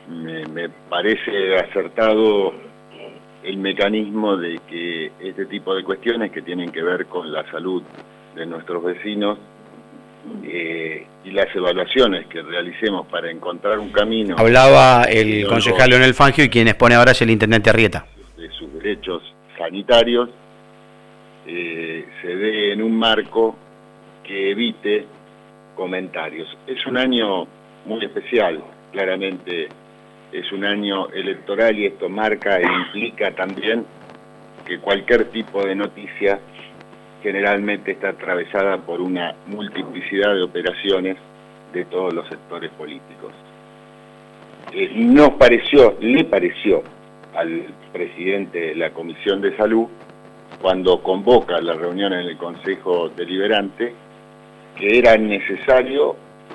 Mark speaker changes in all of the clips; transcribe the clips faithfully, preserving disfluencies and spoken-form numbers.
Speaker 1: me, me parece acertado el mecanismo de que este tipo de cuestiones que tienen que ver con la salud de nuestros vecinos eh, y las evaluaciones que realicemos para encontrar un camino.
Speaker 2: Hablaba el concejal Leonel Fangio, y quien expone ahora es el intendente Arrieta.
Speaker 1: De sus derechos sanitarios, eh, se dé en un marco que evite comentarios. Es un año muy especial, claramente es un año electoral, y esto marca e implica también que cualquier tipo de noticia generalmente está atravesada por una multiplicidad de operaciones de todos los sectores políticos. Eh, nos pareció, le pareció al presidente de la Comisión de Salud, cuando convoca la reunión en el Consejo Deliberante, que era necesario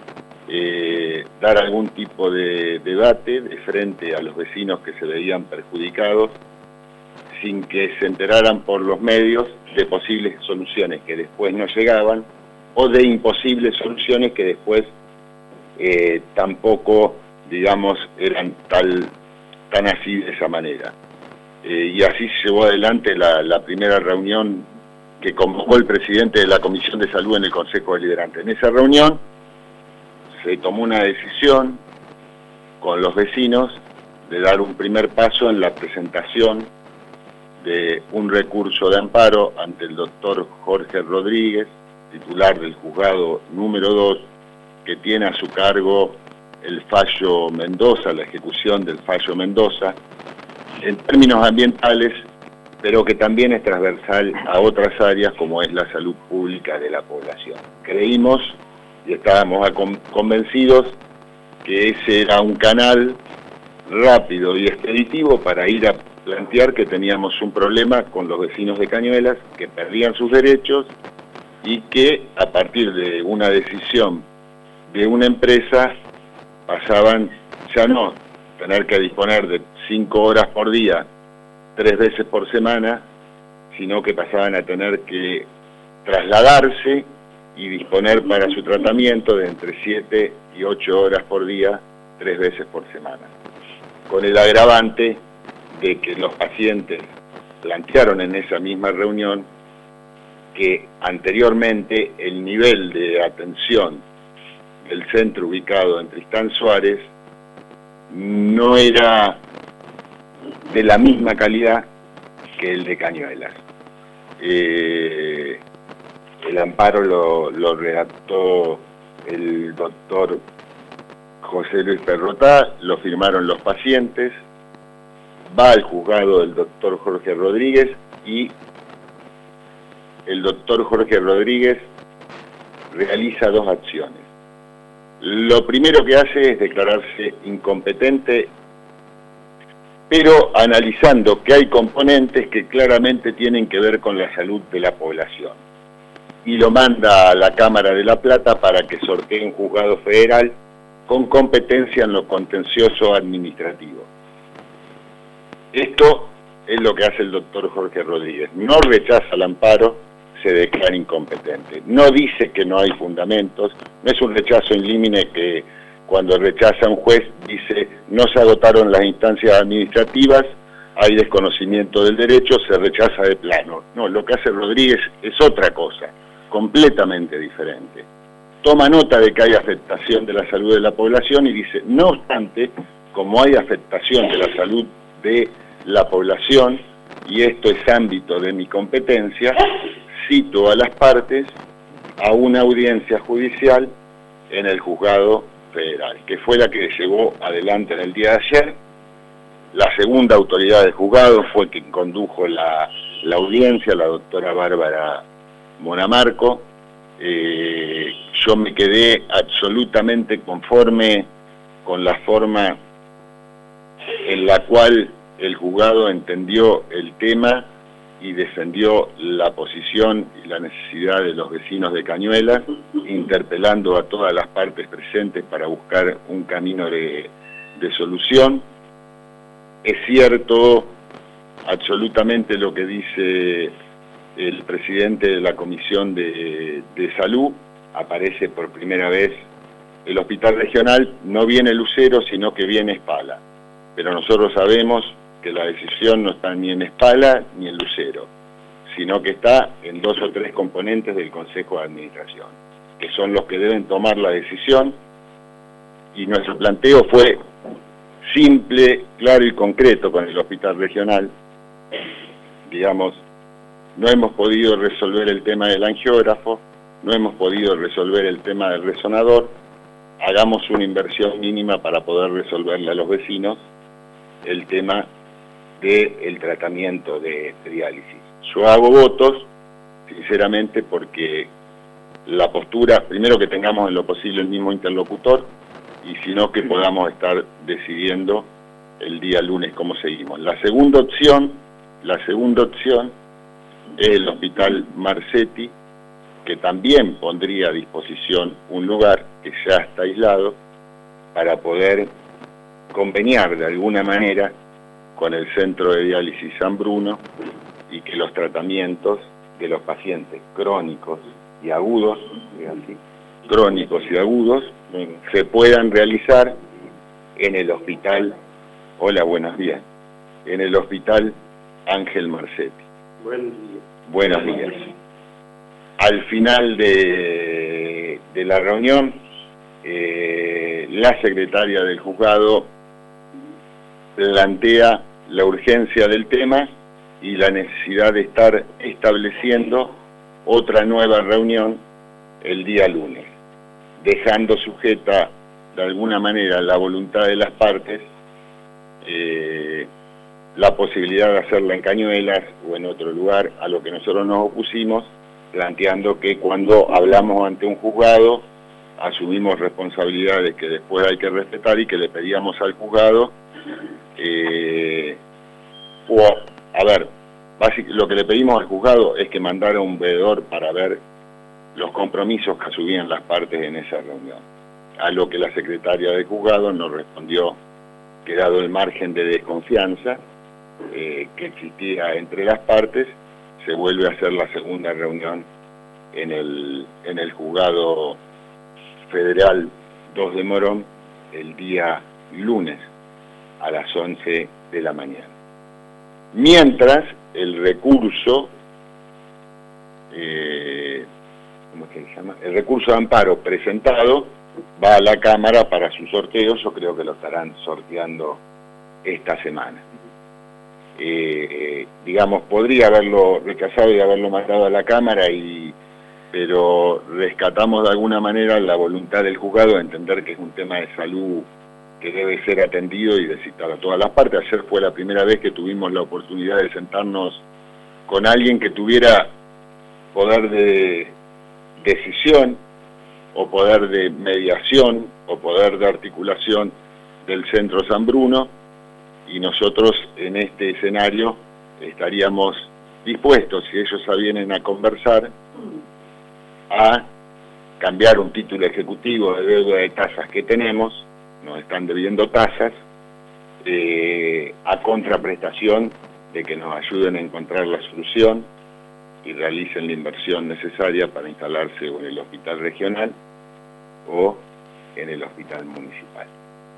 Speaker 1: eh, dar algún tipo de debate de frente a los vecinos que se veían perjudicados, sin que se enteraran por los medios de posibles soluciones que después no llegaban, o de imposibles soluciones que después eh, tampoco, digamos, eran tal, tan así de esa manera. Eh, y así se llevó adelante la, la primera reunión que convocó el presidente de la Comisión de Salud en el Consejo Deliberante. En esa reunión se tomó una decisión con los vecinos de dar un primer paso en la presentación de un recurso de amparo ante el doctor Jorge Rodríguez, titular del juzgado número dos, que tiene a su cargo el fallo Mendoza, la ejecución del fallo Mendoza, en términos ambientales, pero que también es transversal a otras áreas como es la salud pública de la población. Creímos y estábamos convencidos que ese era un canal rápido y expeditivo para ir a plantear que teníamos un problema con los vecinos de Cañuelas, que perdían sus derechos y que a partir de una decisión de una empresa pasaban ya no tener que disponer de cinco horas por día, tres veces por semana, sino que pasaban a tener que trasladarse y disponer para su tratamiento de entre siete y ocho horas por día, tres veces por semana. Con el agravante de que los pacientes plantearon en esa misma reunión que anteriormente el nivel de atención del centro ubicado en Tristán Suárez no era de la misma calidad que el de Cañuelas. Eh, el amparo lo, lo redactó el doctor José Luis Perrotá, lo firmaron los pacientes, va al juzgado del doctor Jorge Rodríguez, y el doctor Jorge Rodríguez realiza dos acciones. Lo primero que hace es declararse incompetente, pero analizando que hay componentes que claramente tienen que ver con la salud de la población, y lo manda a la Cámara de La Plata para que sortee un juzgado federal con competencia en lo contencioso administrativo. Esto es lo que hace el doctor Jorge Rodríguez. No rechaza el amparo, se declara incompetente. No dice que no hay fundamentos, no es un rechazo in limine que cuando rechaza un juez dice no se agotaron las instancias administrativas, hay desconocimiento del derecho, se rechaza de plano. No, lo que hace Rodríguez es otra cosa, completamente diferente. Toma nota de que hay afectación de la salud de la población y dice, no obstante, como hay afectación de la salud de la población, y esto es ámbito de mi competencia, cito a las partes a una audiencia judicial en el juzgado federal, que fue la que llevó adelante en el día de ayer. La segunda autoridad del juzgado fue quien condujo la, la audiencia, la doctora Bárbara Monamarco. Eh, yo me quedé absolutamente conforme con la forma en la cual el juzgado entendió el tema y defendió la posición y la necesidad de los vecinos de Cañuelas, interpelando a todas las partes presentes para buscar un camino de, de solución. Es cierto absolutamente lo que dice el presidente de la Comisión de, de Salud, aparece por primera vez el hospital regional no viene Lucero, sino que viene Espala. Pero nosotros sabemos que la decisión no está ni en Espala ni en Lucero, sino que está en dos o tres componentes del Consejo de Administración, que son los que deben tomar la decisión, y nuestro planteo fue simple, claro y concreto con el hospital regional. Digamos, no hemos podido resolver el tema del angiógrafo, no hemos podido resolver el tema del resonador, hagamos una inversión mínima para poder resolverle a los vecinos el tema del tratamiento de diálisis. Yo hago votos, sinceramente, porque la postura, primero que tengamos en lo posible el mismo interlocutor, y si no que podamos estar decidiendo el día lunes cómo seguimos. La segunda opción, la segunda opción es el hospital Marcetti, que también pondría a disposición un lugar que ya está aislado para poder conveniar de alguna manera con el centro de diálisis San Bruno y que los tratamientos de los pacientes crónicos y agudos, así, crónicos y agudos, se puedan realizar en el hospital, hola, buenos días, en el hospital Ángel Marcetti.
Speaker 3: Buen día.
Speaker 1: Buenos días. Al final de, de la reunión, eh, la secretaria del juzgado plantea la urgencia del tema y la necesidad de estar estableciendo otra nueva reunión el día lunes, dejando sujeta de alguna manera la voluntad de las partes, eh, la posibilidad de hacerla en Cañuelas o en otro lugar, a lo que nosotros nos opusimos, planteando que cuando hablamos ante un juzgado asumimos responsabilidades que después hay que respetar y que le pedíamos al juzgado, eh, o, a ver, lo que le pedimos al juzgado es que mandara un veedor para ver los compromisos que asumían las partes en esa reunión, a lo que la secretaria del juzgado nos respondió que dado el margen de desconfianza eh, que existía entre las partes, se vuelve a hacer la segunda reunión en el, en el juzgado federal dos de Morón el día lunes a las once de la mañana. Mientras el recurso, eh, ¿cómo se llama? El recurso de amparo presentado va a la Cámara para su sorteo, yo creo que lo estarán sorteando esta semana. Eh, eh, digamos, podría haberlo rechazado y haberlo mandado a la Cámara, y pero rescatamos de alguna manera la voluntad del juzgado de entender que es un tema de salud que debe ser atendido y de citar a todas las partes. Ayer fue la primera vez que tuvimos la oportunidad de sentarnos con alguien que tuviera poder de decisión o poder de mediación o poder de articulación del Centro San Bruno, y nosotros en este escenario estaríamos dispuestos, si ellos vienen a conversar, a cambiar un título ejecutivo de deuda de tasas que tenemos, nos están debiendo tasas, eh, a contraprestación de que nos ayuden a encontrar la solución y realicen la inversión necesaria para instalarse o en el hospital regional o en el hospital municipal.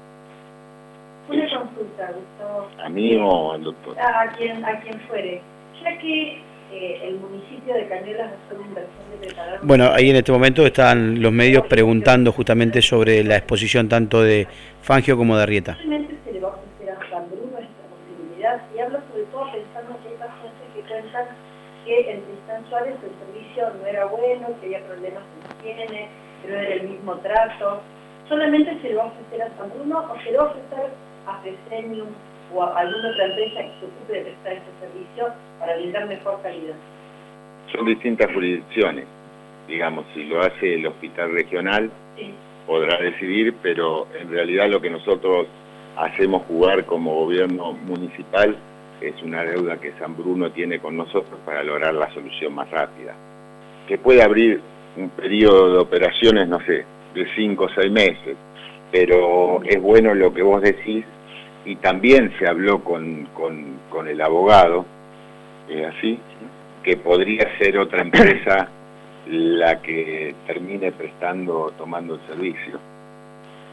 Speaker 4: Una consulta, Gustavo.
Speaker 1: ¿A mí o al doctor?
Speaker 4: A, a, quien, a quien fuere. Ya que eh, el municipio de Cañuelas hace una inversión de preparar...
Speaker 2: Bueno, ahí en este momento están los medios preguntando justamente sobre la exposición tanto de Fangio como de Arrieta.
Speaker 4: Realmente se le va a ofrecer a San Bruno esta posibilidad, y hablo sobre todo pensando que hay pacientes que cuentan que en Tristán Suárez el servicio no era bueno, que había problemas en higiene, que no era el mismo trato. ¿Solamente se le va a ofrecer a San Bruno o se le va a ofrecer a Fresenium o a alguna otra empresa que se ocupe de prestar este servicio para brindar mejor calidad?
Speaker 1: Son distintas jurisdicciones. Digamos, si lo hace el hospital regional, sí, podrá decidir, pero en realidad lo que nosotros hacemos jugar como gobierno municipal es una deuda que San Bruno tiene con nosotros para lograr la solución más rápida. Que puede abrir un periodo de operaciones, no sé, de cinco o seis meses, pero es bueno lo que vos decís, y también se habló con, con, con el abogado, ¿es así? Que podría ser otra empresa la que termine prestando, tomando el servicio.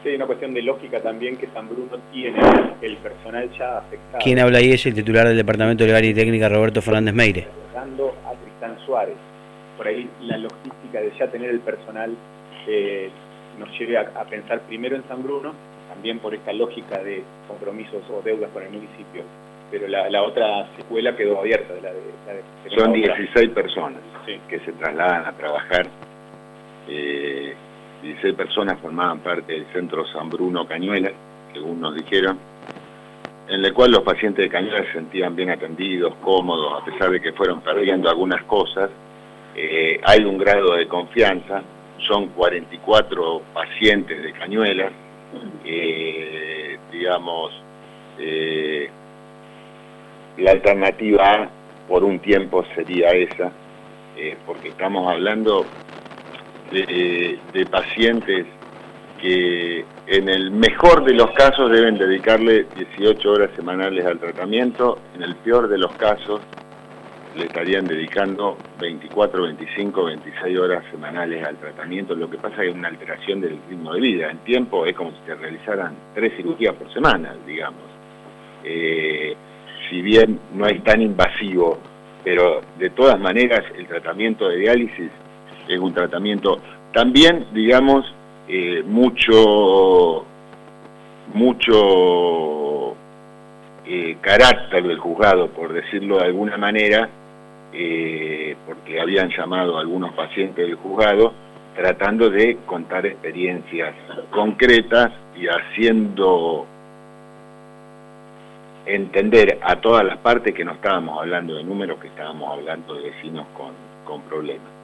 Speaker 3: Sí, hay una cuestión de lógica también que San Bruno tiene el personal ya afectado.
Speaker 2: ¿Quién habla ahí? Es el titular del Departamento de Legal y Técnica, Roberto Fernández Meire.
Speaker 3: Dando a Tristán Suárez. Por ahí la logística de ya tener el personal eh, nos lleve a, a pensar primero en San Bruno, también por esta lógica de compromisos o deudas con el municipio. Pero la, la otra secuela quedó abierta. De la de, la de,
Speaker 1: Son dieciséis personas
Speaker 3: sí.
Speaker 1: que se trasladan a trabajar. Eh, dieciséis personas formaban parte del centro San Bruno Cañuelas, según nos dijeron, en el cual los pacientes de Cañuelas se sentían bien atendidos, cómodos, a pesar de que fueron perdiendo algunas cosas. Eh, hay un grado de confianza, son cuarenta y cuatro pacientes de Cañuelas, eh, digamos, eh, la alternativa A por un tiempo sería esa, eh, porque estamos hablando De, de pacientes que en el mejor de los casos deben dedicarle dieciocho horas semanales al tratamiento, en el peor de los casos le estarían dedicando veinticuatro, veinticinco, veintiséis horas semanales al tratamiento. Lo que pasa es que hay una alteración del ritmo de vida. En tiempo es como si se realizaran tres cirugías por semana, digamos. Eh, si bien no es tan invasivo, pero de todas maneras el tratamiento de diálisis es un tratamiento también, digamos, eh, mucho, mucho eh, carácter del juzgado, por decirlo de alguna manera, eh, porque habían llamado a algunos pacientes del juzgado, tratando de contar experiencias concretas y haciendo entender a todas las partes que no estábamos hablando de números, que estábamos hablando de vecinos con, con problemas.